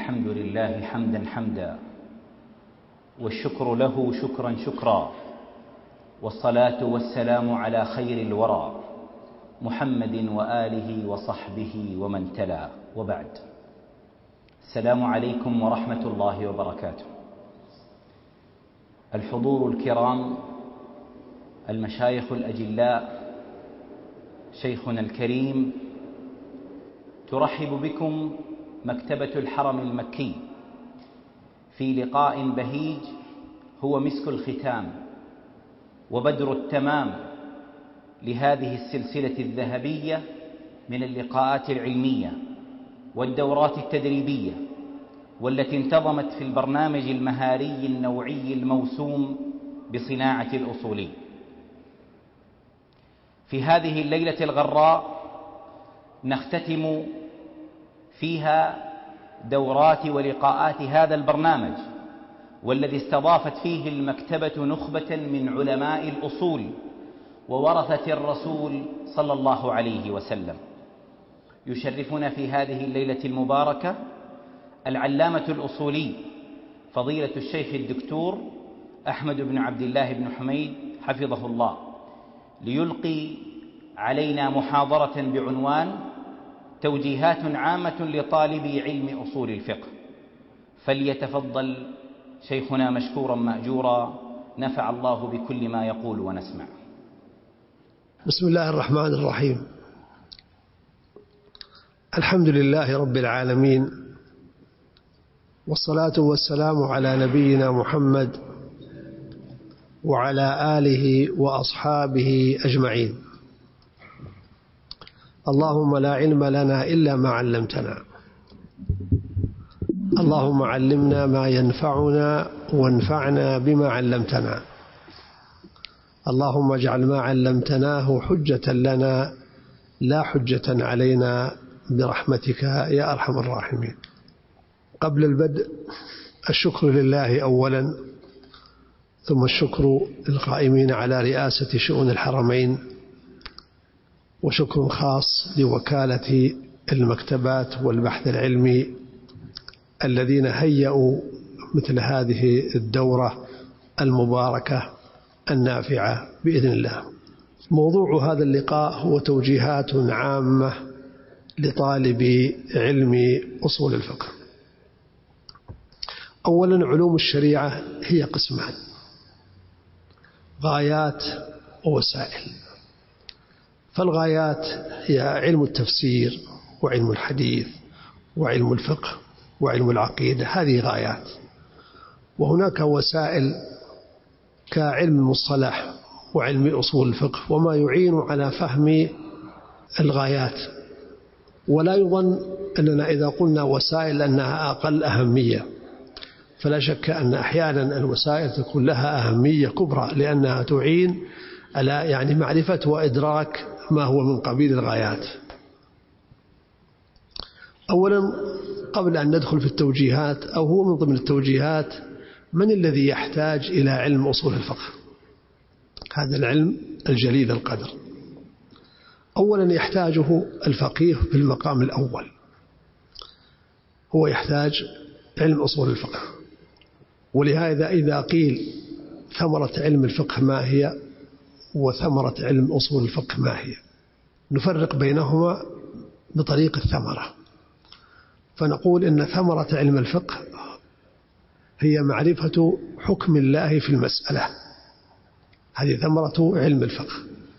الحمد لله حمدا حمدا، والشكر له شكرا شكرا، والصلاة والسلام على خير الورى محمد وآله وصحبه ومن تلا، وبعد. السلام عليكم ورحمة الله وبركاته. الحضور الكرام، المشايخ الأجلاء، شيخنا الكريم، ترحب بكم مكتبة الحرم المكي في لقاء بهيج هو مسك الختام وبدر التمام لهذه السلسلة الذهبية من اللقاءات العلمية والدورات التدريبية، والتي انتظمت في البرنامج المهاري النوعي الموسوم بصناعة الأصولي. في هذه الليلة الغراء نختتم فيها دورات ولقاءات هذا البرنامج، والذي استضافت فيه المكتبة نخبة من علماء الأصول وورثة الرسول صلى الله عليه وسلم. يشرفنا في هذه الليلة المباركة العلامة الأصولي فضيلة الشيخ الدكتور أحمد بن عبد الله بن حميد حفظه الله، ليلقي علينا محاضرة بعنوان توجيهات عامة لطالب علم أصول الفقه. فليتفضل شيخنا مشكورا مأجورا، نفع الله بكل ما يقول ونسمع. بسم الله الرحمن الرحيم. الحمد لله رب العالمين، والصلاة والسلام على نبينا محمد وعلى آله وأصحابه أجمعين. اللهم لا علم لنا إلا ما علمتنا، اللهم علمنا ما ينفعنا وانفعنا بما علمتنا، اللهم اجعل ما علمتناه حجة لنا لا حجة علينا برحمتك يا أرحم الراحمين. قبل البدء الشكر لله أولا، ثم الشكر للقائمين على رئاسة شؤون الحرمين، وشكر خاص لوكالة المكتبات والبحث العلمي الذين هيئوا مثل هذه الدورة المباركة النافعة بإذن الله. موضوع هذا اللقاء هو توجيهات عامة لطالب علم أصول الفقه. أولا، علوم الشريعة هي قسمان: غايات ووسائل. فالغايات هي علم التفسير وعلم الحديث وعلم الفقه وعلم العقيدة، هذه غايات. وهناك وسائل كعلم المصطلح وعلم أصول الفقه وما يعين على فهم الغايات. ولا يظن أننا إذا قلنا وسائل أنها أقل أهمية، فلا شك أن أحيانا الوسائل تكون لها أهمية كبرى، لأنها تعين على معرفة وإدراك ما هو من قبيل الغايات. أولا، قبل أن ندخل في التوجيهات، أو هو من ضمن التوجيهات، من الذي يحتاج إلى علم أصول الفقه؟ هذا العلم الجليل القدر. أولا يحتاجه الفقيه في المقام الأول، هو يحتاج علم أصول الفقه. ولهذا إذا قيل ثمرة علم الفقه ما هي وثمرة علم أصول الفقه ما هي، نفرق بينهما بطريق الثمرة. فنقول إن ثمرة علم الفقه هي معرفة حكم الله في المسألة، هذه ثمرة علم الفقه.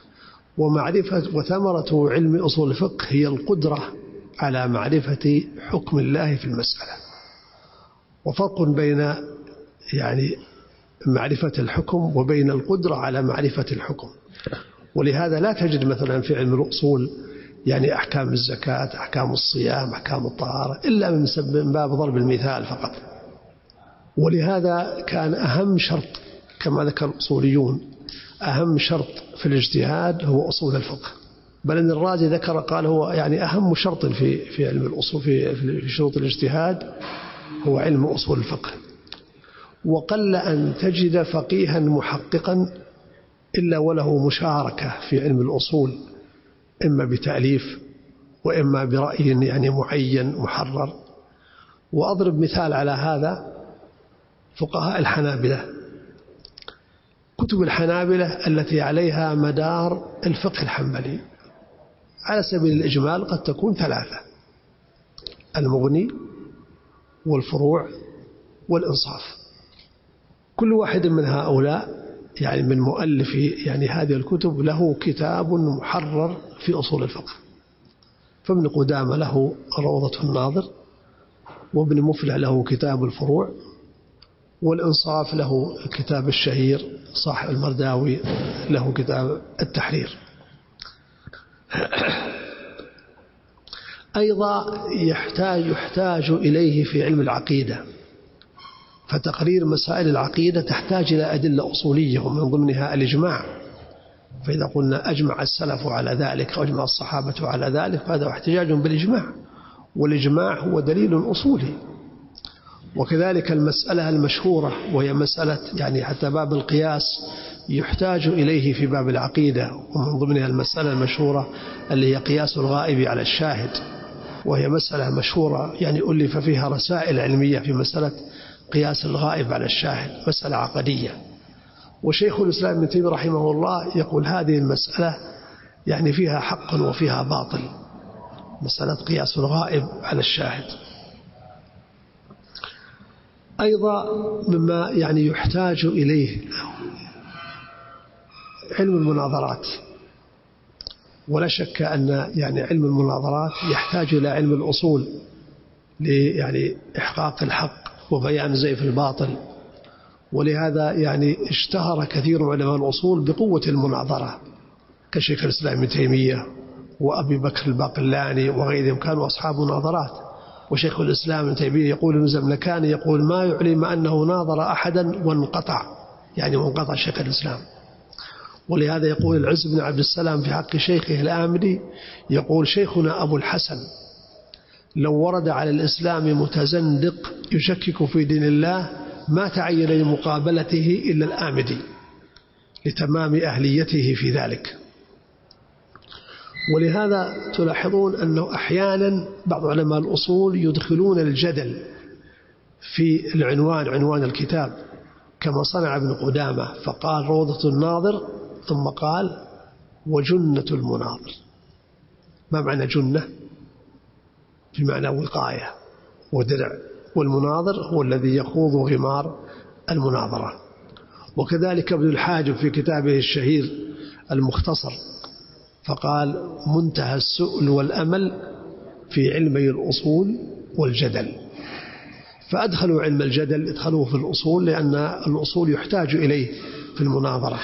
وثمرة علم أصول الفقه هي القدرة على معرفة حكم الله في المسألة. وفرق بين معرفة الحكم وبين القدرة على معرفة الحكم. ولهذا لا تجد مثلا في علم الأصول أحكام الزكاة، أحكام الصيام، أحكام الطهارة، إلا من باب ضرب المثال فقط. ولهذا كان أهم شرط كما ذكر الأصوليون، أهم شرط في الاجتهاد هو أصول الفقه. بل إن الرازي ذكر قال هو أهم شرط في علم الأصول في شروط الاجتهاد هو علم أصول الفقه. وقل أن تجد فقيها محققا إلا وله مشاركة في علم الأصول، إما بتأليف وإما برأي معين محرر. وأضرب مثال على هذا فقهاء الحنابلة. كتب الحنابلة التي عليها مدار الفقه الحنبلي على سبيل الإجمال قد تكون 3: المغني والفروع والإنصاف. كل واحد من هؤلاء يعني من مؤلفي يعني هذه الكتب له كتاب محرر في أصول الفقه. فابن قدامة له روضة الناظر، وابن مفلح له كتاب الفروع، والإنصاف له الكتاب الشهير، صاحب المرداوي له كتاب التحرير. أيضا يحتاج إليه في علم العقيدة، فتقرير مسائل العقيدة تحتاج إلى أدلة أصولية ومن ضمنها الإجماع. فإذا قلنا أجمع السلف على ذلك أو أجمع الصحابة على ذلك فهذا احتجاج بالإجماع، والإجماع هو دليل أصولي. وكذلك المسألة المشهورة وهي مسألة يعني حتى باب القياس يحتاج إليه في باب العقيدة، ومن ضمنها المسألة المشهورة اللي هي قياس الغائب على الشاهد، وهي مسألة مشهورة يعني ألف فيها رسائل علمية في مسألة قياس الغائب على الشاهد، مسألة عقدية. وشيخ الإسلام ابن تيمية رحمه الله يقول هذه المسألة يعني فيها حق وفيها باطل، مسألة قياس الغائب على الشاهد. أيضا مما يعني يحتاج إليه علم المناظرات، ولا شك أن يعني علم المناظرات يحتاج إلى علم الأصول يعني إحقاق الحق وبيان زيف الباطل. ولهذا يعني اشتهر كثير من علماء الأصول بقوة المناظرة كشيخ الإسلام ابن تيمية وأبي بكر الباقلاني وغيرهم، كانوا أصحاب مناظرات. وشيخ الإسلام ابن تيمية يقول ابن زملكاني يقول ما يعلم أنه ناظر أحدا وانقطع، يعني وانقطع شيخ الإسلام. ولهذا يقول العز بن عبد السلام في حق شيخه الآمدي يقول شيخنا أبو الحسن لو ورد على الإسلام متزندق يشكك في دين الله ما تعين لمقابلته إلا الآمدي لتمام أهليته في ذلك. ولهذا تلاحظون أنه أحيانا بعض علماء الأصول يدخلون الجدل في العنوان، عنوان الكتاب، كما صنع ابن قدامة فقال روضة الناظر ثم قال وجنة المناظر. ما معنى جنة؟ بمعنى وقاية ودرع، والمناظر هو الذي يخوض غمار المناظرة. وكذلك ابن الحاجب في كتابه الشهير المختصر فقال منتهى السؤل والأمل في علمي الأصول والجدل. فأدخلوا علم الجدل ادخلوه في الأصول لأن الأصول يحتاج إليه في المناظرة.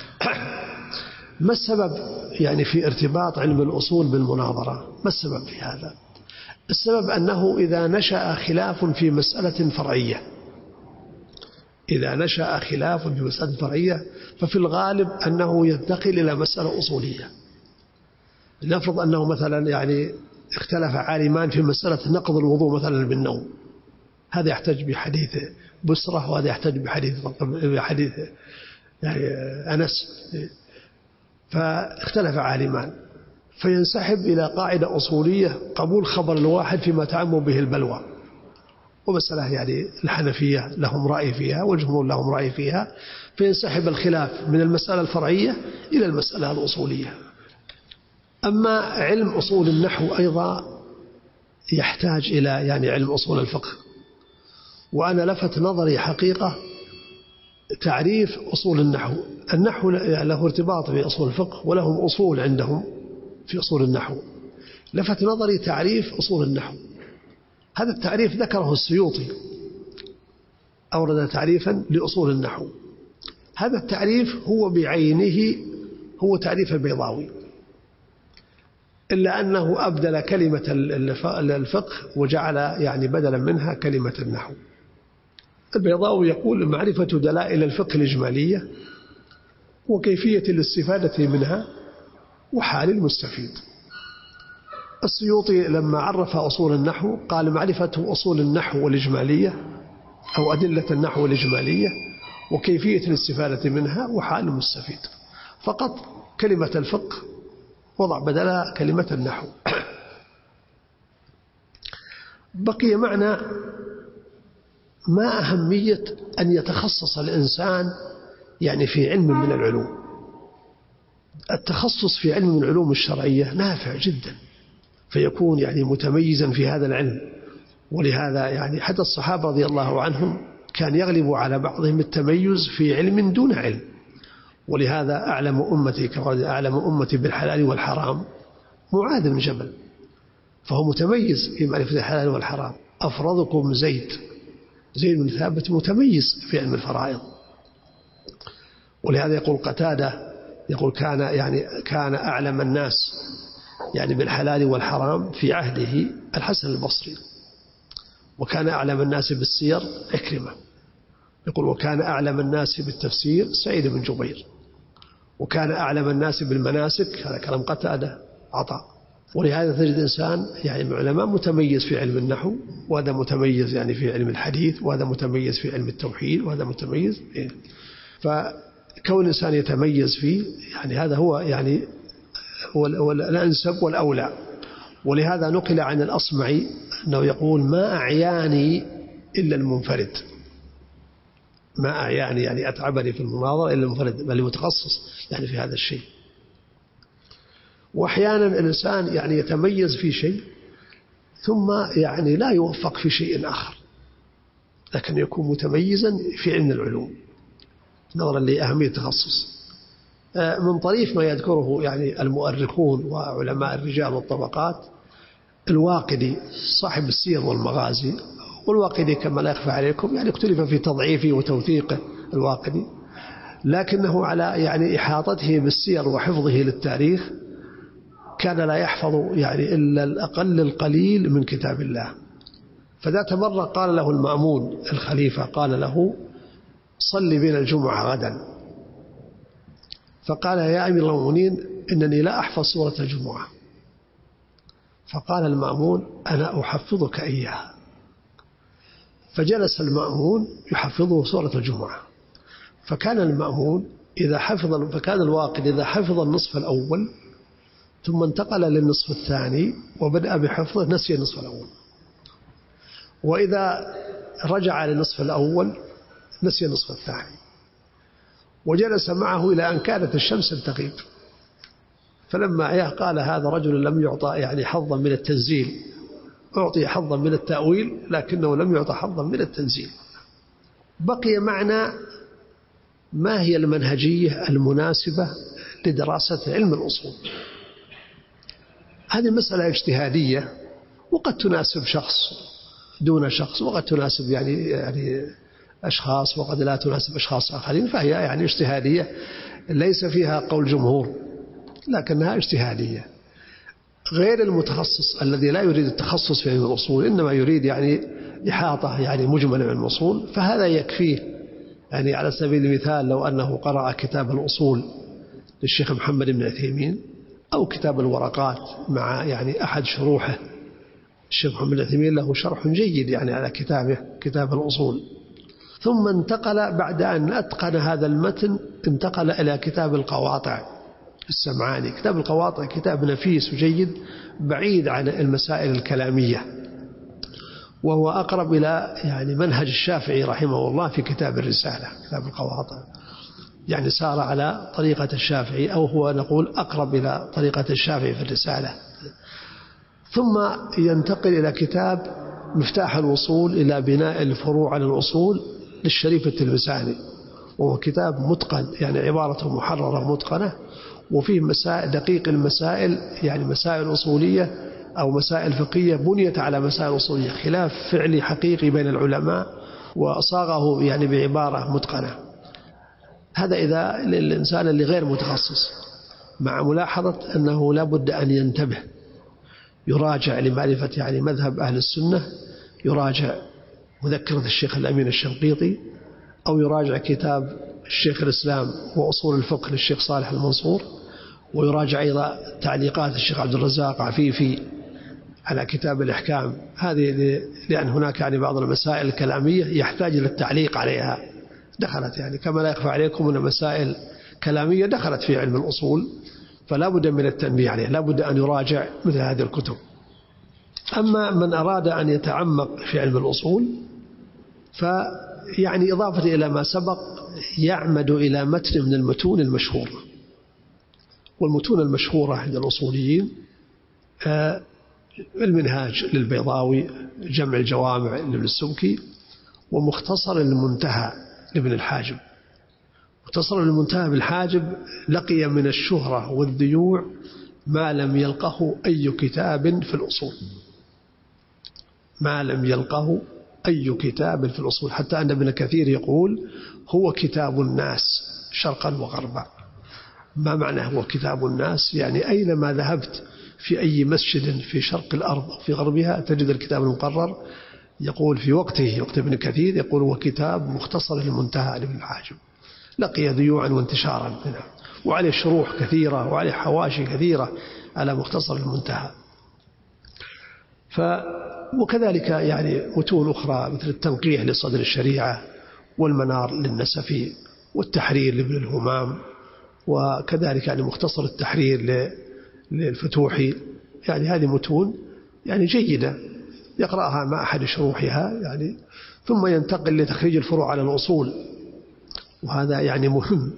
ما السبب يعني في ارتباط علم الأصول بالمناظرة؟ ما السبب في هذا؟ السبب أنه إذا نشأ خلاف في مسألة فرعية، إذا نشأ خلاف في مسألة فرعية ففي الغالب أنه ينتقل إلى مسألة أصولية. نفرض أنه مثلا يعني اختلف عالمان في مسألة نقض الوضوء مثلا بالنوم، هذا يحتج بحديث بسرة وهذا يحتج بحديث يعني أنس، فاختلف عالمان فينسحب إلى قاعدة أصولية قبول خبر الواحد فيما تعم به البلوى. ومسألة يعني الحنفية لهم رأي فيها والجمهور لهم رأي فيها، فينسحب الخلاف من المسألة الفرعية إلى المسألة الأصولية. أما علم أصول النحو أيضا يحتاج إلى يعني علم أصول الفقه. وأنا لفت نظري حقيقة تعريف أصول النحو. النحو له ارتباط بأصول الفقه ولهم أصول عندهم في أصول النحو. لفت نظري تعريف أصول النحو. هذا التعريف ذكره السيوطي، أورد تعريفا لأصول النحو. هذا التعريف هو بعينه هو تعريف البيضاوي، إلا أنه أبدل كلمة الفقه وجعل يعني بدلا منها كلمة النحو. البيضاوي يقول معرفة دلائل الفقه الإجمالية وكيفية الاستفادة منها وحال المستفيد. السيوطي لما عرف أصول النحو قال معرفة أصول النحو والإجمالية أو أدلة النحو والإجمالية وكيفية الاستفادة منها وحال المستفيد. فقط كلمة الفقه وضع بدلها كلمة النحو. بقي معنى ما أهمية أن يتخصص الإنسان يعني في علم من العلوم؟ التخصص في علم من العلوم الشرعية نافع جدا، فيكون يعني متميزا في هذا العلم. ولهذا يعني حتى الصحابة رضي الله عنهم كان يغلب على بعضهم التميز في علم دون علم. ولهذا أعلم أمتي بالحلال والحرام معاذ بن جبل، فهو متميز في معرفة الحلال والحرام. أفرضكم زيد بن ثابت متميز في علم الفرائض. ولهذا يقول قتادة يقول كان أعلم الناس يعني بالحلال والحرام في عهده الحسن البصري، وكان أعلم الناس بالسير عكرمة. يقول وكان أعلم الناس بالتفسير سعيد بن جبير، وكان أعلم الناس بالمناسك هذا كلام قتادة عطاء. ولهذا تجد إنسان يعني من العلماء متميز في علم النحو، وهذا متميز يعني في علم الحديث، وهذا متميز في علم التوحيد، وهذا متميز فكون الإنسان يتميز فيه يعني هذا هو يعني هو الأنسب والأولى. ولهذا نقل عن الأصمعي أنه يقول ما أعياني إلا المنفرد، ما أعياني يعني أتعبني في المناظرة إلا المنفرد، بل متخصص يعني في هذا الشيء. وأحيانا الإنسان يعني يتميز في شيء ثم يعني لا يوفق في شيء آخر، لكن يكون متميزا في علم العلوم نظرا لأهمية التخصص. من طريف ما يذكره يعني المؤرخون وعلماء الرجال والطبقات الواقدي صاحب السير والمغازي، والواقدي كما لا يخفى عليكم يعني اختلف في تضعيفه وتوثيقه الواقدي، لكنه على يعني إحاطته بالسير وحفظه للتاريخ كان لا يحفظ يعني إلا الأقل القليل من كتاب الله. فذات مرة قال له المأمون الخليفة قال له صلي بنا الجمعة غدا، فقال يا أمير المؤمنين إنني لا أحفظ سورة الجمعة. فقال المأمون أنا أحفظك إياها. فجلس المأمون يحفظه سورة الجمعة، فكان الواقد إذا حفظ النصف الأول ثم انتقل للنصف الثاني وبدأ بحفظه نسي النصف الأول، وإذا رجع للنصف الأول نسي النصف الثاني، وجلس معه إلى أن كانت الشمس تغيب. فلما قال هذا رجل لم يعطى يعني حظا من التنزيل، أعطي حظا من التأويل لكنه لم يعطى حظا من التنزيل. بقي معنا ما هي المنهجية المناسبة لدراسة علم الأصول. هذه مسألة اجتهادية، وقد تناسب شخص دون شخص، وقد تناسب يعني أشخاص، وقد لا تناسب أشخاص آخرين، فهي يعني اجتهادية ليس فيها قول جمهور لكنها اجتهادية. غير المتخصص الذي لا يريد التخصص في علم الأصول إنما يريد يعني إحاطة يعني مجمل من الأصول، فهذا يكفيه. يعني على سبيل المثال لو أنه قرأ كتاب الأصول للشيخ محمد بن عثيمين أو كتاب الورقات مع يعني أحد شروحه، الشيخ محمد بن عثيمين له شرح جيد يعني على كتاب الأصول، ثم انتقل بعد أن أتقن هذا المتن انتقل إلى كتاب القواطع السمعاني. كتاب القواطع كتاب نفيس وجيد بعيد عن المسائل الكلامية، وهو أقرب إلى يعني منهج الشافعي رحمه الله في كتاب الرسالة. كتاب القواطع يعني سار على طريقة الشافعي، أو هو نقول أقرب إلى طريقة الشافعي في الرسالة. ثم ينتقل إلى كتاب مفتاح الوصول إلى بناء الفروع على الأصول للشريف التلمساني، وهو كتاب متقن يعني عبارته محررة متقنة، وفيه مسائل دقيق المسائل يعني مسائل أصولية أو مسائل فقهية بنيت على مسائل أصولية، خلاف فعلي حقيقي بين العلماء وصاغه يعني بعبارة متقنة. هذا إذا للإنسان اللي غير متخصص، مع ملاحظة أنه لا بد أن ينتبه، يراجع لمعرفة يعني مذهب أهل السنة، يراجع مذكرة الشيخ الأمين الشنقيطي، أو يراجع كتاب الشيخ الإسلام وأصول الفقه للشيخ صالح المنصور، ويراجع أيضا تعليقات الشيخ عبد الرزاق عفيفي على كتاب الإحكام. هذه لأن هناك يعني بعض المسائل الكلامية يحتاج إلى التعليق عليها، دخلت يعني كما لا يخفى عليكم أن مسائل كلامية دخلت في علم الأصول، فلا بد من التنبيه عليه، لا بد أن يراجع مثل هذه الكتب. أما من أراد أن يتعمق في علم الأصول فيعني إضافة إلى ما سبق يعمد إلى متن من المتون المشهورة. والمتون المشهورة عند الأصوليين المنهاج للبيضاوي، جمع الجوامع لابن السبكي، ومختصر المنتهى لابن الحاجب. مختصر المنتهى ابن الحاجب لقي من الشهرة والذيوع ما لم يلقه أي كتاب في الأصول، ما لم يلقه أي كتاب في الأصول، حتى أن ابن كثير يقول هو كتاب الناس شرقا وغربا. ما معنى هو كتاب الناس؟ يعني أينما ذهبت في أي مسجد في شرق الأرض أو في غربها تجد الكتاب المقرر. يقول في وقته، وقت ابن كثير، يقول هو كتاب مختصر المنتهى لابن الحاجب، لقي ذيوعا وانتشارا منها، وعليه شروح كثيرة وعليه حواشي كثيرة على مختصر المنتهى. وكذلك يعني متون أخرى مثل التنقيح لصدر الشريعة، والمنار للنسفي، والتحرير لابن الهمام، وكذلك يعني مختصر التحرير للفتوحي. يعني هذه متون يعني جيدة يقرأها مع أحد شروحها يعني، ثم ينتقل لتخريج الفروع على الأصول، وهذا يعني مهم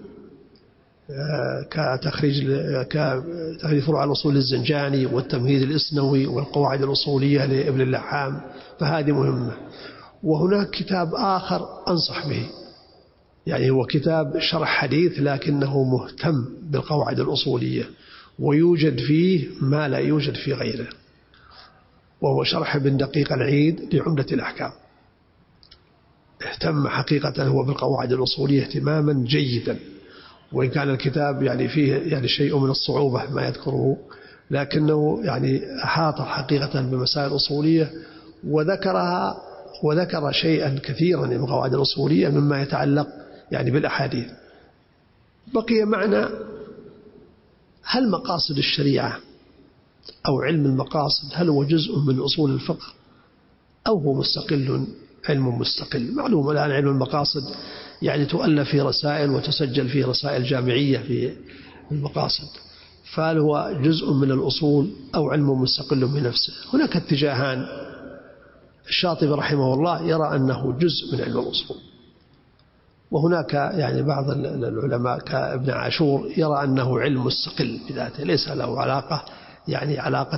كتخريج فروع على الأصول للزنجاني، والتمهيد الإسنوي، والقواعد الأصولية لابن اللحام، فهذه مهمة. وهناك كتاب آخر أنصح به، يعني هو كتاب شرح حديث لكنه مهتم بالقواعد الأصولية، ويوجد فيه ما لا يوجد في غيره، وهو شرح ابن دقيق العيد لعمدة الأحكام. اهتم حقيقة هو بالقواعد الأصولية اهتماما جيدا، وإن كان الكتاب يعني فيه يعني شيء من الصعوبة ما يذكره، لكنه يعني أحاط حقيقة بمسائل أصولية وذكرها، وذكر شيئا كثيرا من القواعد الأصولية مما يتعلق يعني بالأحاديث. بقي معنا هل مقاصد الشريعة أو علم المقاصد هل هو جزء من أصول الفقه أو هو مستقل، علم مستقل؟ معلوم الآن علم المقاصد يعني تؤلف في رسائل وتسجل في رسائل جامعية في المقاصد، فهل هو جزء من الأصول أو علم مستقل بنفسه؟ هناك اتجاهان. الشاطبي رحمه الله يرى أنه جزء من علم الأصول، وهناك يعني بعض العلماء كابن عاشور يرى أنه علم مستقل بذاته ليس له علاقة يعني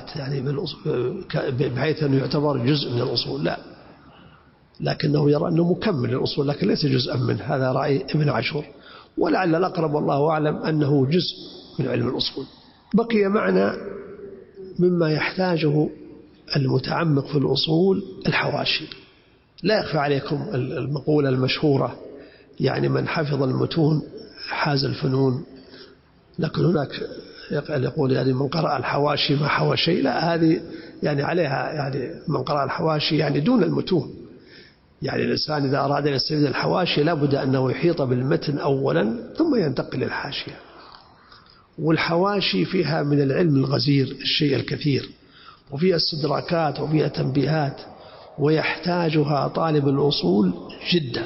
بحيث أنه يعتبر جزء من الأصول، لا، لكنه يرى أنه مكمل للأصول لكن ليس جزءا منه. هذا رأي ابن عاشور، ولعل الأقرب والله أعلم أنه جزء من علم الأصول. بقي معنا مما يحتاجه المتعمق في الأصول الحواشي. لا يخفى عليكم المقولة المشهورة يعني من حفظ المتون حاز الفنون، لكن هناك يقول يعني من قرأ الحواشي ما حوى شيء. لا، هذه يعني عليها يعني من قرأ الحواشي يعني دون المتون. يعني الإنسان إذا أراد أن يستفيد الحواشي لابد أنه يحيط بالمتن أولا ثم ينتقل للحاشية. والحواشي فيها من العلم الغزير الشيء الكثير، وفيها استدراكات وفيها تنبيهات، ويحتاجها طالب الأصول جدا.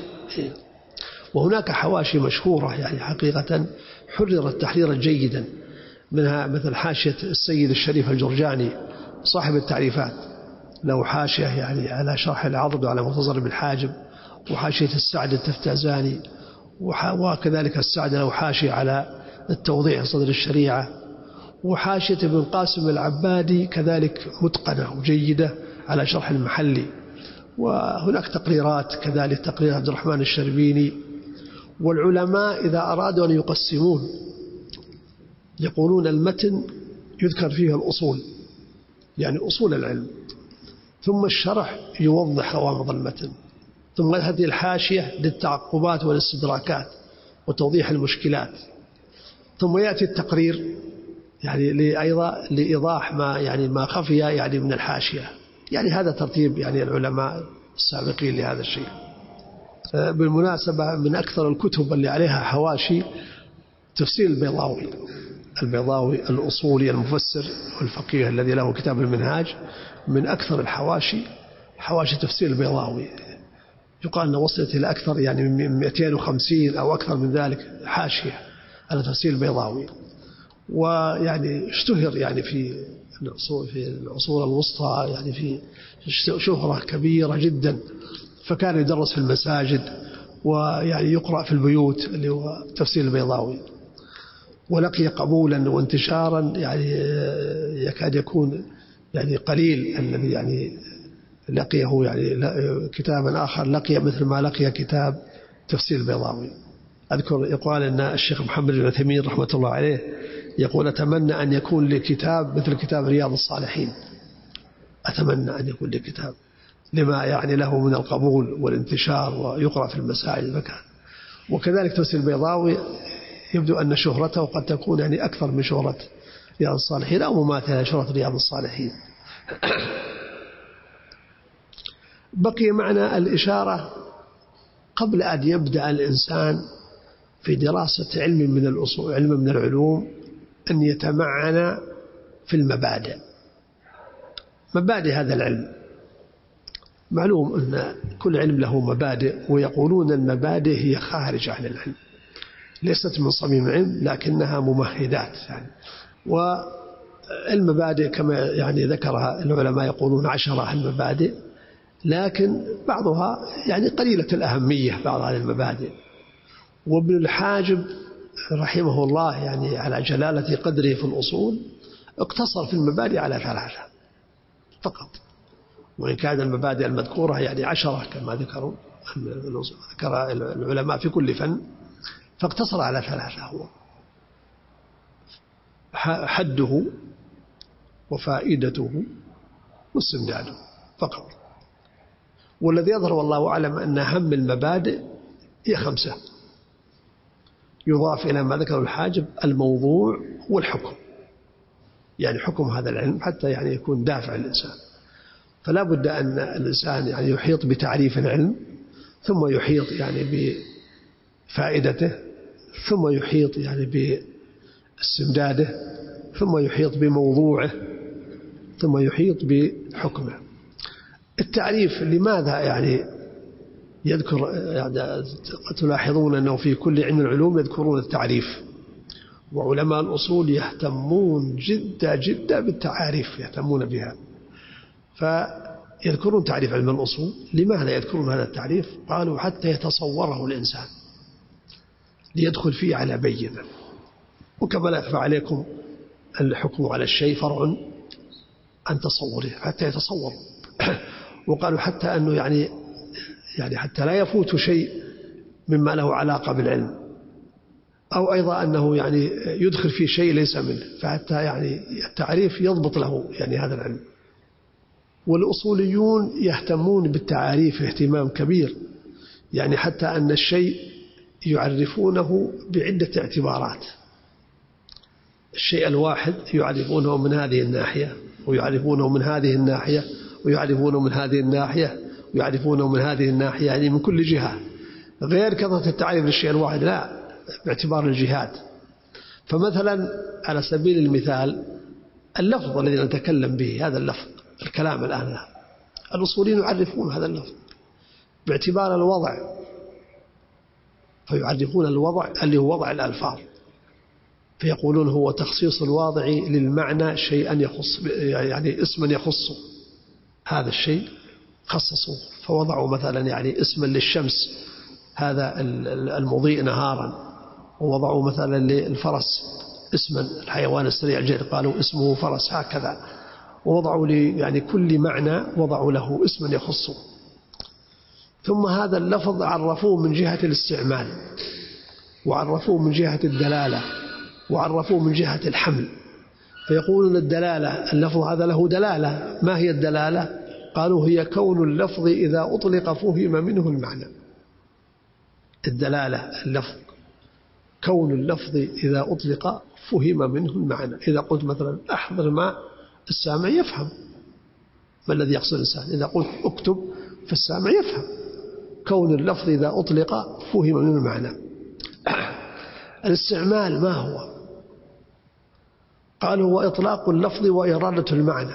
وهناك حواشي مشهورة يعني حقيقة حررت تحريرا جيدا، منها مثل حاشية السيد الشريف الجرجاني صاحب التعريفات، له حاشية يعني على شرح العضد وعلى مختصر ابن حاجب، وحاشية السعد التفتازاني، وكذلك السعد له حاشية على التوضيح صدر الشريعة، وحاشية ابن قاسم العبادي كذلك متقنة وجيدة على شرح المحلي. وهناك تقريرات كذلك تقرير عبد الرحمن الشربيني. والعلماء إذا أرادوا أن يقسمون يقولون المتن يذكر فيه الأصول يعني أصول العلم، ثم الشرح يوضح غوامض المتن، ثم هذه الحاشية للتعقبات والاستدراكات وتوضيح المشكلات، ثم يأتي التقرير يعني أيضا لإيضاح ما خفي يعني من الحاشية. يعني هذا ترتيب يعني العلماء السابقين لهذا الشيء. بالمناسبة من أكثر الكتب اللي عليها حواشي تفسير البيضاوي الأصولي المفسر والفقيه الذي له كتاب المنهاج، من أكثر الحواشي حواشي تفسير البيضاوي، يقال أنه وصلت إلى أكثر يعني من 250 أو أكثر من ذلك حاشية على تفسير البيضاوي. ويعني اشتهر يعني في العصور الوسطى يعني في شهرة كبيرة جدا فكان يدرس في المساجد ويعني يقرأ في البيوت، اللي هو تفسير البيضاوي، ولقي قبولا وانتشارا يعني يكاد يكون يعني قليل الذي يعني لقيه يعني كتابا آخر لقي مثل ما لقي كتاب تفسير البيضاوي. أذكر يقال أن الشيخ محمد بن عثيمين رحمة الله عليه يقول: أتمنى أن يكون لي كتاب مثل كتاب رياض الصالحين، أتمنى أن يكون لي كتاب، لما يعني له من القبول والانتشار ويقرأ في المساجد مكان. وكذلك تفسير البيضاوي يبدو أن شهرته قد تكون يعني أكثر من شهرة رياض الصالحين أو مماثلة لشهرة رياض الصالحين. بقي معنا الإشارة قبل أن يبدأ الإنسان في دراسة علم من الأصول، علم من العلوم، أن يتمعن في المبادئ. مبادئ هذا العلم معلوم أن كل علم له مبادئ، ويقولون المبادئ هي خارج عن العلم، ليست من صميم العلم لكنها ممهدات يعني. والمبادئ كما يعني ذكرها العلماء يقولون 10 المبادئ، لكن بعضها يعني قليلة الأهمية بعض هذه المبادئ. وابن الحاجب رحمه الله يعني على جلالة قدره في الأصول اقتصر في المبادئ على 3 فقط، وإن كان المبادئ المذكورة يعني 10 كما ذكر العلماء في كل فن، فاقتصر على 3: هو حده وفائدته واستمداده فقط. والذي يظهر والله أعلم أن أهم المبادئ هي 5، يضاف إلى ما ذكر الحاجب الموضوع والحكم، يعني حكم هذا العلم حتى يعني يكون دافع الإنسان. فلا بد أن الإنسان يعني يحيط بتعريف العلم، ثم يحيط يعني بفائدته، ثم يحيط يعني باستمداده، ثم يحيط بموضوعه، ثم يحيط بحكمه. التعريف لماذا يعني يذكر، يعني تلاحظون أنه في كل علم العلوم يذكرون التعريف، وعلماء الأصول يهتمون جدا بالتعاريف، يهتمون بها، فيذكرون تعريف علم الأصول. لماذا يذكرون هذا التعريف؟ قالوا حتى يتصوره الإنسان، ليدخل فيه على بينة. وكما لا يخفى عليكم الحكم على الشيء فرع عن تصوره، حتى يتصور. وقالوا حتى أنه يعني حتى لا يفوت شيء مما له علاقة بالعلم، أو أيضا أنه يعني يدخل فيه شيء ليس منه، فحتى يعني التعريف يضبط له يعني هذا العلم. والأصوليون يهتمون بالتعاريف اهتمام كبير، يعني حتى أن الشيء يعرفونه بعدة اعتبارات. الشيء الواحد يعرفونه من هذه الناحية، ويعرفونه من هذه الناحية، ويعرفونه من هذه الناحية، ويعرفونه من هذه الناحية، يعني من كل جهة، غير كثرة التعريف للشيء الواحد، لا، باعتبار الجهات. فمثلا على سبيل المثال اللفظ الذي نتكلم به، هذا اللفظ الكلام الآن، الأصوليين يعرفون هذا اللفظ باعتبار الوضع، فيعرفون الوضع اللي هو وضع الألفاظ، فيقولون هو تخصيص الواضع للمعنى شيئا يخص، يعني اسما يخصه هذا الشيء خصصوه، فوضعوا مثلا يعني اسما للشمس هذا المضيء نهارا، ووضعوا مثلا للفرس اسما الحيوان السريع الجيد قالوا اسمه فرس هكذا، ووضعوا يعني كل معنى وضعوا له اسما يخصه. ثم هذا اللفظ عرفوه من جهة الاستعمال، وعرفوه من جهة الدلالة، وعرفوه من جهة الحمل. فيقولون الدلالة، اللفظ هذا له دلالة، ما هي الدلالة؟ قالوا هي كون اللفظ إذا أطلق فهم منه المعنى. الدلالة اللفظ، كون اللفظ إذا أطلق فهم منه المعنى. إذا قلت مثلا أحضر ماء، السامع يفهم ما الذي يقصد الإنسان. إذا قلت اكتب، فالسامع يفهم. كون اللفظ إذا أطلق فهم منه المعنى. الاستعمال ما هو؟ قالوا هو إطلاق اللفظ وإرادة المعنى.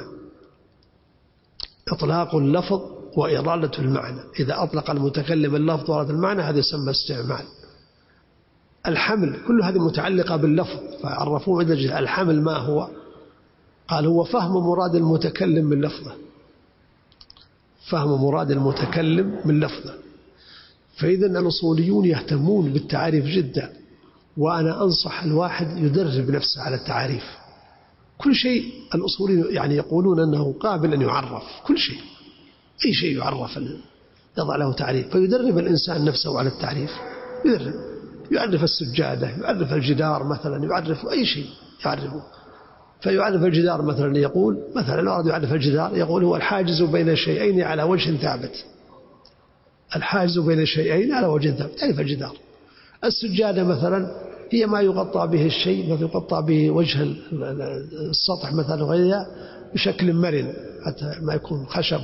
إطلاق اللفظ وإرادة المعنى، إذا أطلق المتكلم اللفظ وإرادة المعنى هذا يسمى استعمال. الحمل كل هذه متعلقة باللفظ، فعرفوه عند الجهة. الحمل ما هو؟ قال هو فهم مراد المتكلم من لفظه، فهم مراد المتكلم من لفظه. فإذا الأصوليون يهتمون بالتعاريف جدا، وأنا أنصح الواحد يدرب نفسه على التعاريف. كل شيء الأصوليون يعني يقولون أنه قابل أن يعرف، كل شيء، أي شيء يعرف يضع له تعريف، فيدرب الإنسان نفسه على التعريف. يعرف السجادة، يعرف الجدار مثلا، يعرف أي شيء يعرفه. فيعرف الجدار مثلا، يقول مثلا لو أراد يعرف الجدار يقول هو الحاجز بين شيئين على وجه ثابت. الحاجز بين شيئين على وجه ثابت، تعرف الجدار. السجادة مثلا هي ما يغطى به الشيء، ما يغطى به وجه السطح مثلا وغيرها بشكل مرن حتى ما يكون خشب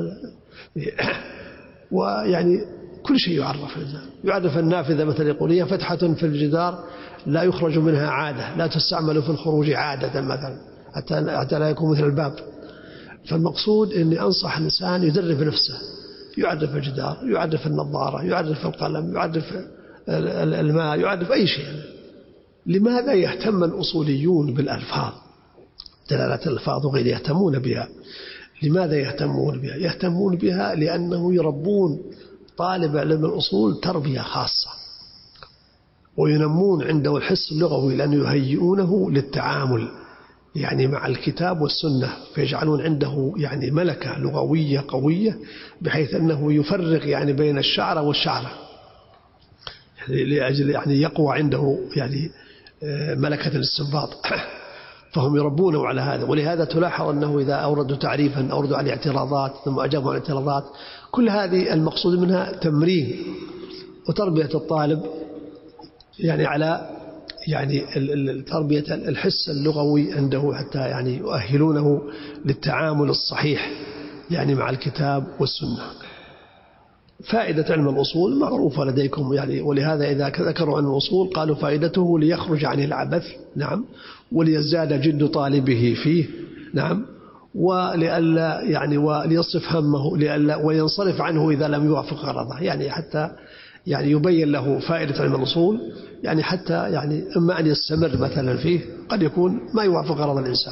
ويعني كل شيء يعرف الإنسان. يعرف النافذة مثلا، يقول هي فتحة في الجدار لا يخرج منها عادة، لا تستعمل في الخروج عادة مثلا حتى لا يكون مثل الباب. فالمقصود أني أنصح الإنسان يدرب نفسه، يعرف الجدار، يعرف النظارة، يعرف القلم، يعرف الماء، يعرف أي شيء. لماذا يهتم الأصوليون بالألفاظ، دلالة الألفاظ وغير يهتمون بها؟ لماذا يهتمون بها؟ يهتمون بها لأنه يربون طالب علم الأصول تربية خاصة، وينمون عنده الحس اللغوي، لأن يهيئونه للتعامل يعني مع الكتاب والسنة، فيجعلون عنده يعني ملكة لغوية قوية، بحيث أنه يفرق يعني بين الشعر والشعرة، يعني لأجل يعني يقوى عنده يعني ملكة الاستنباط. فهم يربونه على هذا. ولهذا تلاحظ أنه إذا أوردوا تعريفا أوردوا عليه اعتراضات ثم أجابوا على الاعتراضات، كل هذه المقصود منها تمرين وتربية الطالب يعني على يعني تربية الحس اللغوي عنده، حتى يعني يؤهلونه للتعامل الصحيح يعني مع الكتاب والسنة. فائدة علم الأصول معروفة لديكم يعني، ولهذا إذا ذكروا عن الأصول قالوا فائدته ليخرج عن العبث، نعم، وليزداد جد طالبه فيه، نعم، ولئلا يعني وليصف همه لئلا وينصرف عنه إذا لم يوافق غرضه، يعني حتى يعني يبين له فائدة علم الأصول، يعني حتى يعني إما أن يستمر مثلا فيه، قد يكون ما يوافق غرض الإنسان،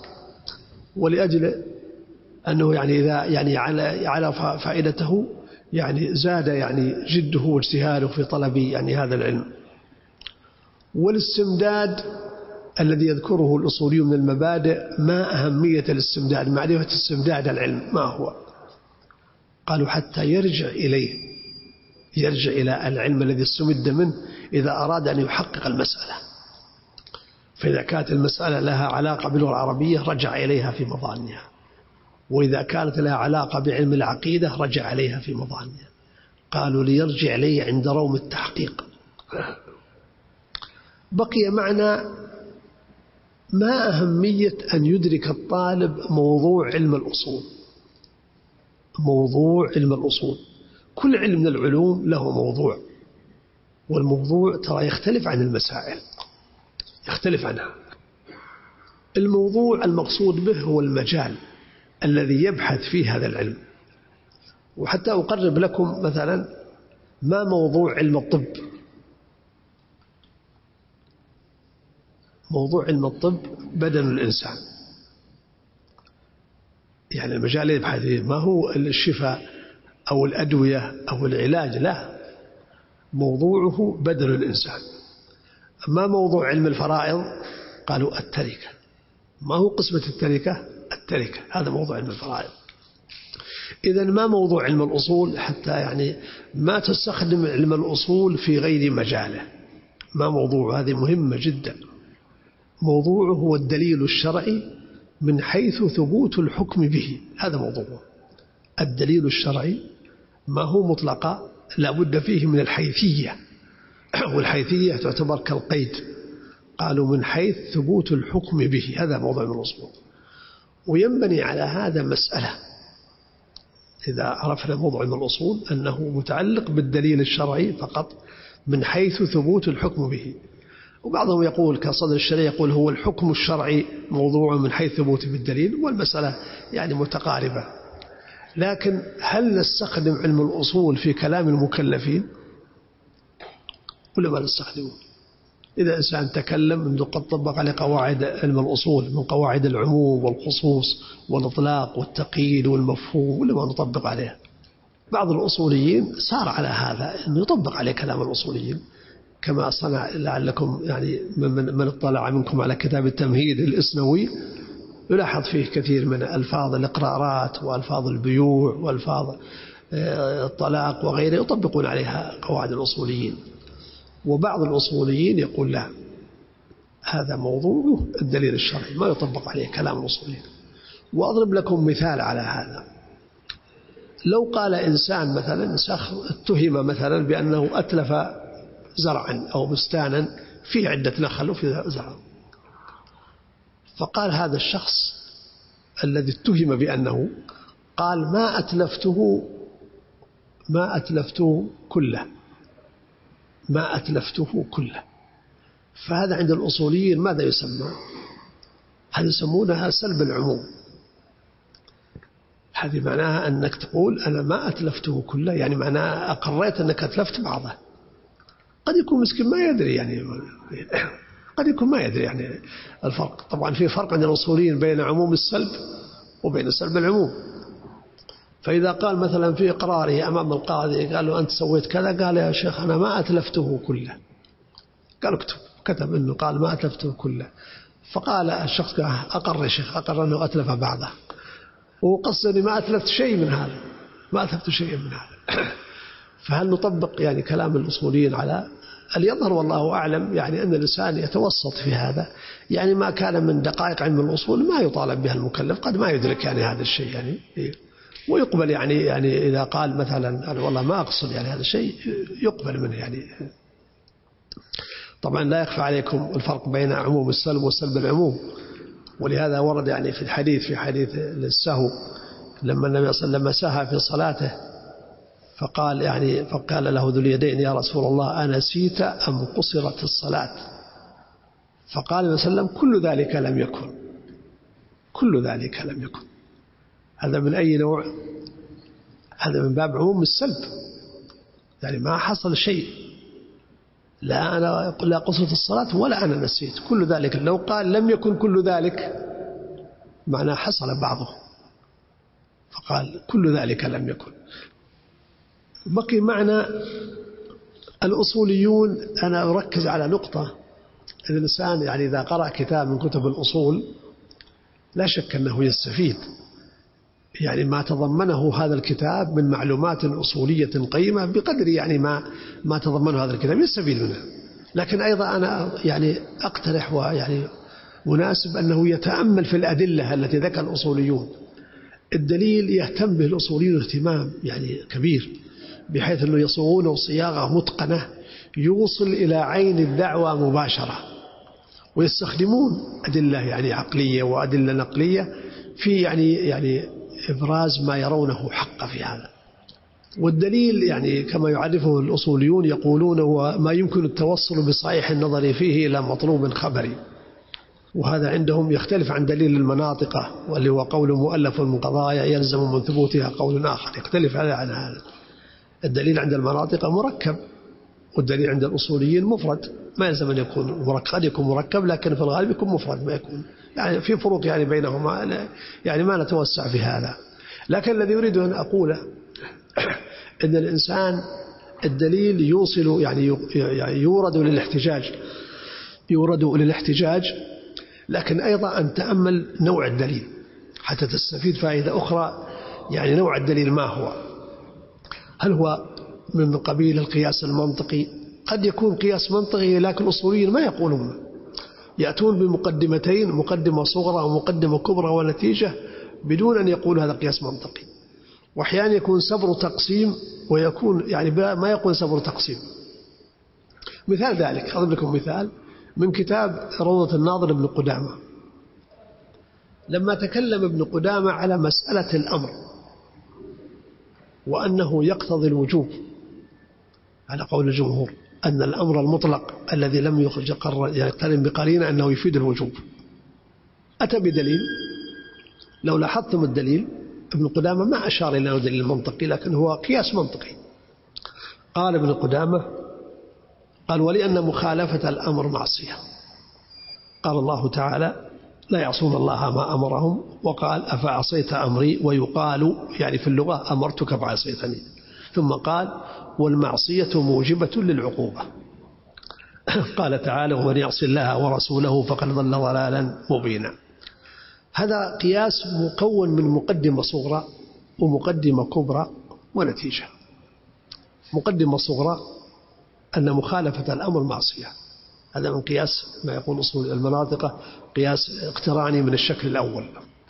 ولأجل أنه يعني إذا يعني على فائدته يعني زاد يعني جده واجتهاده في طلب يعني هذا العلم. والاستمداد الذي يذكره الأصولي من المبادئ، ما أهمية الاستمداد؟ معرفة استمداد العلم ما هو؟ قالوا حتى يرجع إليه، يرجع إلى العلم الذي استمد منه إذا أراد أن يحقق المسألة. فإذا كانت المسألة لها علاقة باللغة العربية رجع إليها في مظانها، وإذا كانت لها علاقة بعلم العقيدة رجع عليها في مظانها. قالوا ليرجع إليه عند روم التحقيق. بقي معنا ما أهمية أن يدرك الطالب موضوع علم الأصول. موضوع علم الأصول، كل علم من العلوم له موضوع، والموضوع ترى يختلف عن المسائل، يختلف عنها. الموضوع المقصود به هو المجال الذي يبحث فيه هذا العلم. وحتى أقرب لكم مثلا ما موضوع علم الطب. موضوع علم الطب بدن الإنسان، يعني المجال اللي يبحث فيه ما هو الشفاء أو الأدوية أو العلاج، لا، موضوعه بدن الإنسان. ما موضوع علم الفرائض؟ قالوا التركة. ما هو قسمة التركة؟ التركة، هذا موضوع علم الفرائض. إذن ما موضوع علم الأصول؟ حتى يعني ما تستخدم علم الأصول في غير مجاله. ما موضوع؟ هذه مهمة جدا. موضوعه هو الدليل الشرعي من حيث ثبوت الحكم به، هذا موضوعه. الدليل الشرعي ما هو مطلقا، لا بد فيه من الحيثية، والحيثية تعتبر كالقيد. قالوا من حيث ثبوت الحكم به، هذا موضوع من الأصول. وينبني على هذا مسألة إذا عرفنا موضوع من الأصول، أنه متعلق بالدليل الشرعي فقط من حيث ثبوت الحكم به. وبعضهم يقول كصدر الشريعة يقول هو الحكم الشرعي موضوع من حيث ثبوته بالدليل، والمسألة يعني متقاربة. لكن هل نستخدم علم الأصول في كلام المكلفين ولا ما نستخدمه؟ إذا إنسان تكلم منذ قد طبق عليه قواعد علم الأصول من قواعد العموم والخصوص والإطلاق والتقييد والمفهوم ولما نطبق عليه. بعض الأصوليين صار على هذا أنه يطبق عليه كلام الأصوليين كما صنع لعلكم يعني من اطلع منكم على كتاب التمهيد الإسنوي يلاحظ فيه كثير من ألفاظ الإقرارات وألفاظ البيوع وألفاظ الطلاق وغيره يطبقون عليها قواعد الأصوليين. وبعض الأصوليين يقول لا، هذا موضوعه الدليل الشرعي ما يطبق عليه كلام الأصوليين. وأضرب لكم مثال على هذا. لو قال إنسان مثلا اتهم مثلا بأنه أتلف زرعا أو بستانا فيه عدة نخل وفيه زرع، فقال هذا الشخص الذي اتهم بأنه قال ما أتلفته كله، فهذا عند الأصوليين ماذا يسمى؟ هذا يسمونها سلب العموم. هذه معناها أنك تقول أنا ما أتلفته كله، يعني معناها أقريت أنك أتلفت بعضه. قد يكون مسكين ما يدري، يعني قد يكون ما يدري يعني الفرق. طبعا في فرق عند الأصوليين بين عموم السلب وبين سلب العموم. فإذا قال مثلا في إقراره أمام القاضي قال له أنت سويت كذا، قال يا شيخ أنا ما أتلفته كله، قال كتب إنه قال ما أتلفته كله، فقال الشخص أقر يا شيخ، أقر أنه أتلف بعضه، وقصدني ما أتلفت شيء من هذا، ما أتلفت شيء من هذا. فهل نطبق يعني كلام الأصوليين على يظهر والله أعلم يعني أن الإنسان يتوسط في هذا، يعني ما كان من دقائق علم الأصول ما يطالب بها المكلف، قد ما يدرك يعني هذا الشيء يعني ويقبل يعني إذا قال مثلا والله ما أقصد يعني هذا الشيء يقبل منه يعني. طبعا لا يخفى عليكم الفرق بين عموم السلب وسلب العموم، ولهذا ورد يعني في حديث السهو لما النبي صلى الله عليه وسلم سهى في صلاته فقال له ذو اليدين يا رسول الله أنسيت أم قصرت الصلاة؟ فقال النبي صلى الله عليه وسلم كل ذلك لم يكن. هذا من أي نوع؟ هذا من باب عموم السلب، يعني ما حصل شيء، لا قصرت الصلاة ولا أنا نسيت، كل ذلك. لو قال لم يكن كل ذلك معناه حصل بعضه، فقال كل ذلك لم يكن. بقي معنى الأصوليون. أنا أركز على نقطة، الإنسان يعني إذا قرأ كتاب من كتب الأصول لا شك أنه يستفيد يعني ما تضمنه هذا الكتاب من معلومات أصولية قيمة بقدر يعني ما تضمنه هذا الكتاب يستفيد منه. لكن أيضا أنا يعني أقترح ويعني مناسب أنه يتأمل في الأدلة التي ذكر الأصوليون. الدليل يهتم به الأصوليون اهتمام يعني كبير، بحيث أنه يصوغونه صياغة متقنة يوصل إلى عين الدعوة مباشرة، ويستخدمون أدلة يعني عقلية وأدلة نقلية في يعني إبراز ما يرونه حق في هذا. والدليل يعني كما يعرفه الأصوليون يقولون هو ما يمكن التوصل بصحيح النظر فيه إلى مطلوب خبري، وهذا عندهم يختلف عن دليل المناطقة واللي هو قول مؤلف من قضايا يلزم من ثبوتها قول آخر، يختلف عن هذا. الدليل عند المناطق مركب، والدليل عند الأصوليين مفرد، ما يلزم أن يكون مركب، قد يكون مركب لكن في الغالب يكون مفرد، ما يكون يعني في فروق يعني بينهما، يعني ما نتوسع في هذا. لكن الذي أريد أن أقوله أن الإنسان الدليل يوصل يعني يورد للاحتجاج، لكن أيضا أن تأمل نوع الدليل حتى تستفيد فائدة أخرى. يعني نوع الدليل ما هو؟ هل هو من قبيل القياس المنطقي؟ قد يكون قياس منطقي لكن الأصوليين ما يقولون، يأتون بمقدمتين، مقدمة صغرى ومقدمة كبرى ونتيجة، بدون أن يقول هذا قياس منطقي. وأحيانا يكون سبر تقسيم ويكون يعني ما يكون سبر تقسيم. مثال ذلك أضرب لكم مثال من كتاب روضة الناظر ابن قدامة. لما تكلم ابن قدامة على مسألة الأمر وأنه يقتضي الوجوب على قول الجمهور، أن الأمر المطلق الذي لم يقترن بقرينة أنه يفيد الوجوب، أتى بدليل. لو لاحظتم الدليل ابن قدامة ما أشار إلى دليل منطقي، لكن هو قياس منطقي. قال ابن قدامة قال ولأن مخالفة الأمر معصية. قال الله تعالى لا يعصون الله ما أمرهم، وقال أفعصيت أمري، ويقال يعني في اللغة أمرتك فعصيتني، ثم قال والمعصية موجبة للعقوبة. قال تعالى ومن يعص الله ورسوله فقد ضل ضلالا مبينا. هذا قياس مكون من مقدمة صغرى ومقدمة كبرى ونتيجة. مقدمة صغرى أن مخالفة الأمر معصية، هذا من قياس ما يقول أصول المناطق قياس اقتراني من الشكل الأول.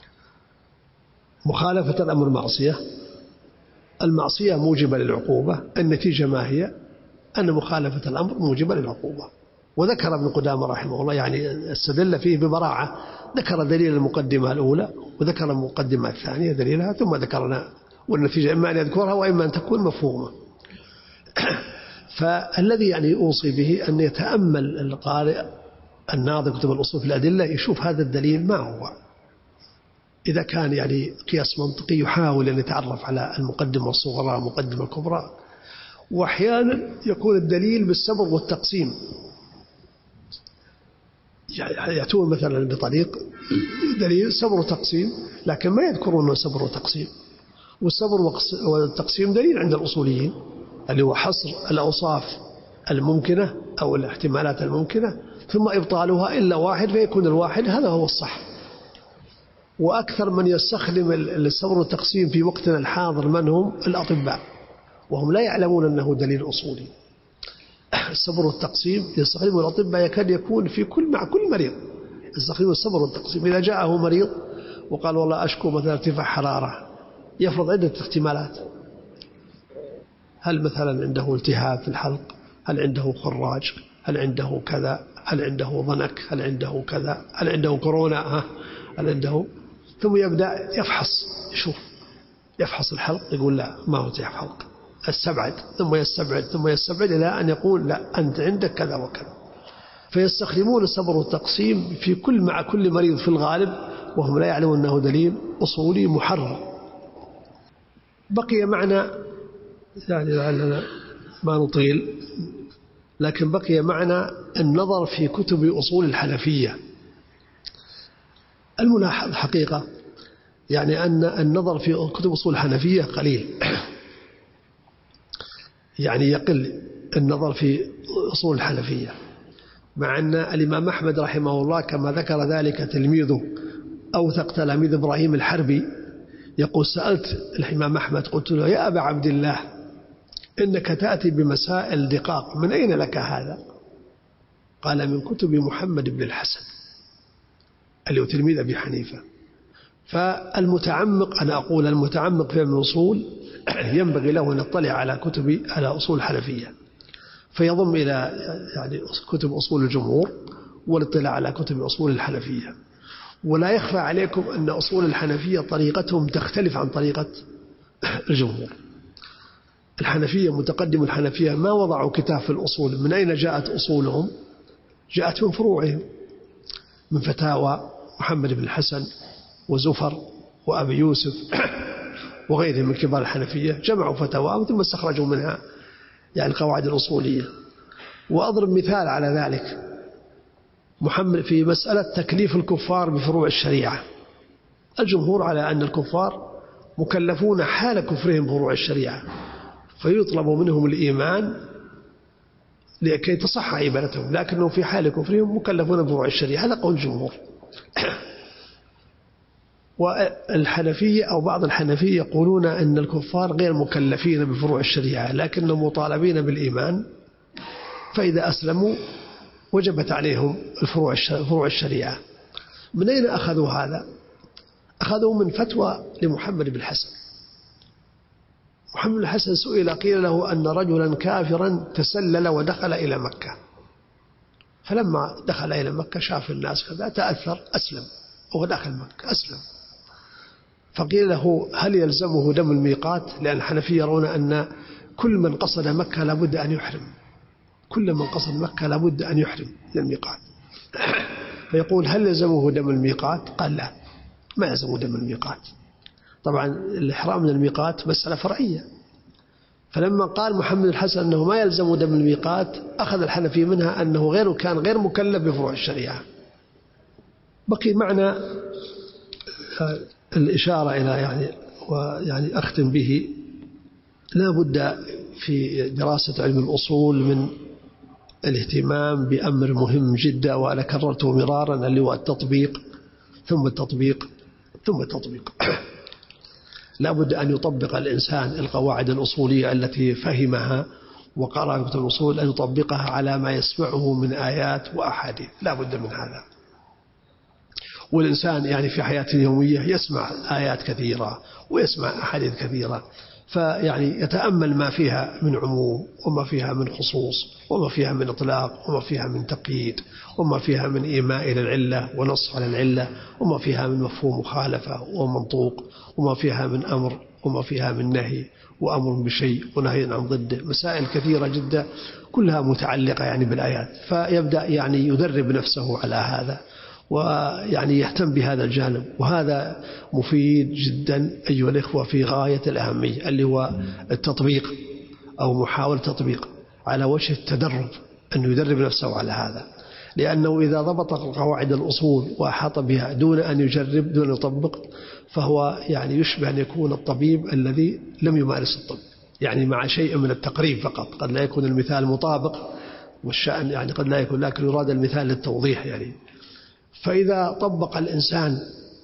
مخالفة الأمر معصية، المعصية موجبة للعقوبة، النتيجة ما هي؟ أن مخالفة الأمر موجبة للعقوبة. وذكر ابن قدامة رحمه الله يعني استدل فيه ببراعة، ذكر دليل المقدمة الأولى وذكر المقدمة الثانية دليلها، ثم ذكرنا والنتيجة إما أن يذكرها وإما أن تكون مفهومة. فالذي يعني أوصي به أن يتأمل القارئ الناظر كتب الأصول في الأدلة، يشوف هذا الدليل ما هو. إذا كان يعني قياس منطقي يحاول أن يتعرف على المقدمة الصغرى مقدمة الكبرى. وأحيانا يكون الدليل بالسبب والتقسيم، يأتون مثلا بطريق دليل سبر وتقسيم لكن ما يذكرون سبر وتقسيم. والسبر والتقسيم دليل عند الأصوليين اللي هو حصر الأوصاف الممكنة أو الاحتمالات الممكنة ثم إبطالها إلا واحد فيكون الواحد هذا هو الصح. وأكثر من يستخدم السبر والتقسيم في وقتنا الحاضر من هم؟ الأطباء، وهم لا يعلمون أنه دليل أصولي. السبر والتقسيم يستخدمه الأطباء يكاد يكون في مع كل مريض يستخدمون السبر والتقسيم. إذا جاءه مريض وقال والله أشكو مثلا ارتفاع حرارة، يفرض عدة احتمالات، هل مثلا عنده التهاب في الحلق، هل عنده خراج، هل عنده كذا، هل عنده ضنك، هل عنده كذا، هل عنده كورونا، هل عنده، ثم يبدأ يفحص، يشوف يفحص الحلق يقول لا ما هو التهاب حلق، استبعد ثم يستبعد ثم يستبعد إلى أن يقول لا أنت عندك كذا وكذا. فيستخدمون السبر والتقسيم في مع كل مريض في الغالب، وهم لا يعلمون أنه دليل أصولي محرر. بقي معنا يعني لعلنا ما نطيل، لكن بقي معنا النظر في كتب أصول الحنفية. الملاحظ حقيقة يعني أن النظر في كتب أصول الحنفية قليل، يعني يقل النظر في أصول الحنفية، مع أن الإمام أحمد رحمه الله كما ذكر ذلك تلميذه أوثق تلاميذ إبراهيم الحربي يقول سألت الإمام أحمد قلت له يا أبا عبد الله إنك تأتي بمسائل دقاق، من أين لك هذا؟ قال من كتب محمد بن الحسن اللي هو تلميذ أبي حنيفة. فالمتعمق أنا أقول المتعمق في الأصول ينبغي له أن يطلع على أصول الحنفية، فيضم إلى يعني كتب أصول الجمهور والاطلاع على كتب أصول الحنفية. ولا يخفى عليكم أن أصول الحنفية طريقتهم تختلف عن طريقة الجمهور. الحنفية متقدم الحنفية ما وضعوا كتاب في الأصول. من أين جاءت أصولهم؟ جاءت من فروعهم، من فتاوى محمد بن الحسن وزفر وأبي يوسف وغيرهم من كبار الحنفية، جمعوا فتاواهم ثم استخرجوا منها يعني القواعد الأصولية. وأضرب مثال على ذلك محمد في مسألة تكليف الكفار بفروع الشريعة. الجمهور على أن الكفار مكلفون حال كفرهم بفروع الشريعة، فيطلب منهم الإيمان لكي تصح عبادتهم، لكنهم في حال كفرهم مكلفون بفروع الشريعة. هذا قول الجمهور. والحنفية أو بعض الحنفية يقولون أن الكفار غير مكلفين بفروع الشريعة لكنهم مطالبين بالإيمان، فإذا أسلموا وجبت عليهم فروع الشريعة. من أين أخذوا هذا؟ أخذوا من فتوى لمحمد بن الحسن. محمد بن الحسن سئل قيل له أن رجلا كافرا تسلل ودخل إلى مكة، فلما دخل إلى مكة شاف الناس كذا تأثر أسلم، وهو داخل مكة أسلم. فقيل له هل يلزمه دم الميقات؟ لأن الحنفية يرون أن كل من قصد مكة لابد أن يحرم، كل من قصد مكة لابد أن يحرم من الميقات. فيقول هل يلزمه دم الميقات؟ قال لا، ما يلزمه دم الميقات. طبعا الإحرام من الميقات مسألة فرعية، فلما قال محمد الحسن أنه ما يلزم دم الميقات أخذ الحنفي منها أنه كان غير مكلف بفروع الشريعة. بقي معنى الإشارة إلى ويعني أختم به، لا بد في دراسة علم الأصول من الاهتمام بأمر مهم جدا، وأنا كررته مرارا، اللي هو التطبيق ثم التطبيق ثم التطبيق. لا بد أن يطبق الإنسان القواعد الأصولية التي فهمها وقرأ كتب الأصول، أن يطبقها على ما يسمعه من آيات وأحاديث، لا بد من هذا. والإنسان يعني في حياته اليومية يسمع آيات كثيرة ويسمع أحاديث كثيرة، فيعني يتأمل ما فيها من عموم وما فيها من خصوص وما فيها من إطلاق وما فيها من تقييد وما فيها من إيماء إلى العلة ونص على العلة وما فيها من مفهوم مخالفة ومنطوق وما فيها من أمر وما فيها من نهي وأمر بشيء ونهي عن ضده، مسائل كثيرة جدا كلها متعلقة يعني بالآيات. فيبدأ يعني يدرب نفسه على هذا ويعني يهتم بهذا الجانب، وهذا مفيد جدا أيها الإخوة في غاية الأهمية، اللي هو التطبيق أو محاولة تطبيق على وجه التدرب، أنه يدرب نفسه على هذا. لأنه إذا ضبط قواعد الأصول وأحاط بها دون أن يجرب دون أن يطبق، فهو يعني يشبه أن يكون الطبيب الذي لم يمارس الطب، يعني مع شيء من التقريب فقط، قد لا يكون المثال مطابق والشأن يعني قد لا يكون، لكن يراد المثال للتوضيح يعني. فإذا طبق الإنسان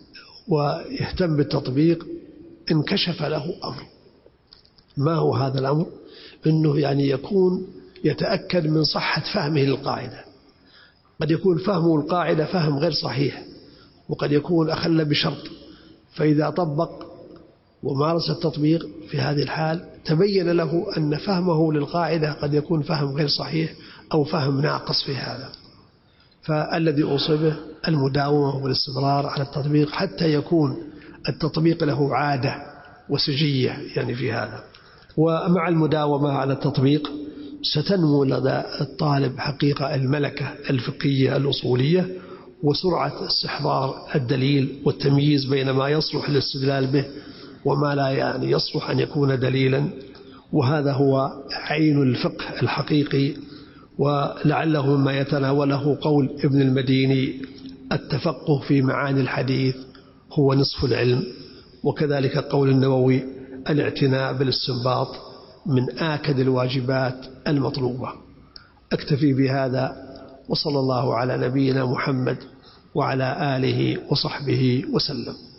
ويهتم بالتطبيق انكشف له أمر. ما هو هذا الأمر؟ أنه يعني يكون يتأكد من صحة فهمه للقاعدة. قد يكون فهمه القاعدة فهم غير صحيح، وقد يكون أخل بشرط، فإذا طبق ومارس التطبيق في هذه الحال تبين له أن فهمه للقاعدة قد يكون فهم غير صحيح أو فهم ناقص في هذا. فالذي أصيبه المداومة والاستمرار على التطبيق حتى يكون التطبيق له عادة وسجية يعني في هذا. ومع المداومة على التطبيق ستنمو لدى الطالب حقيقة الملكة الفقهية الأصولية وسرعة استحضار الدليل والتمييز بين ما يصلح للاستدلال به وما لا يعني يصلح أن يكون دليلا. وهذا هو عين الفقه الحقيقي، ولعله مما يتناوله قول ابن المديني: التفقه في معاني الحديث هو نصف العلم. وكذلك قول النووي: الاعتناء بالاستنباط من آكد الواجبات المطلوبة. أكتفي بهذا، وصلى الله على نبينا محمد وعلى آله وصحبه وسلم.